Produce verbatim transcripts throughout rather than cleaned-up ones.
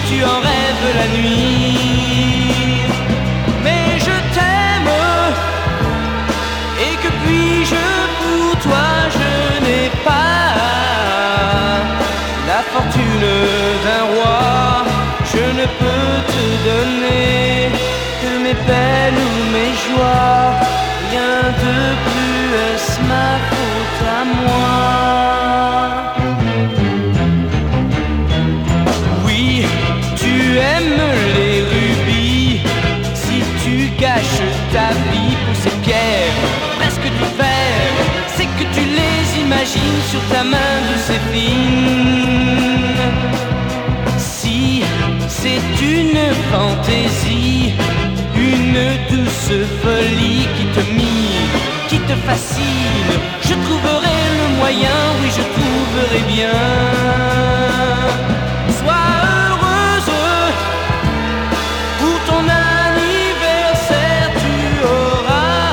tu en rêves la nuit. Mais je t'aime, et que puis-je pour toi? Je n'ai pas la fortune d'un roi, je ne peux te donner que mes peines ou mes joies. Rien de plus, est-ce ma faute à moi? Oui, tu aimes les rubis. Si tu gâches ta vie pour ces pierres presque du fer, c'est que tu les imagines sur ta main douce et fine. Si c'est une fantaisie, une douce folie qui te mine, qui te fascine, je trouverai le moyen, oui je trouverai bien. Sois heureuse, pour ton anniversaire tu auras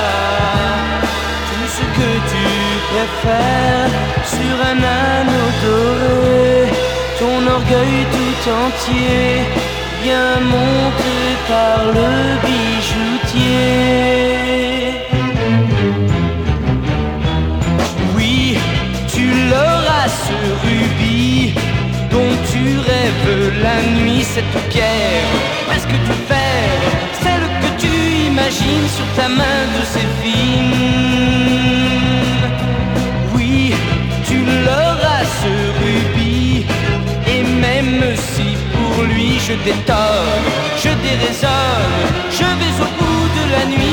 tout ce que tu préfères sur un anneau doré, ton orgueil tout entier bien monté par le bijoutier. Oui, tu l'auras ce rubis dont tu rêves la nuit, cette pierre presque du fer, celle que tu imagines sur ta main douce et fine. Oui, tu l'auras ce rubis, et même si pour lui je détonne, je déraisonne, je vais au bout de la nuit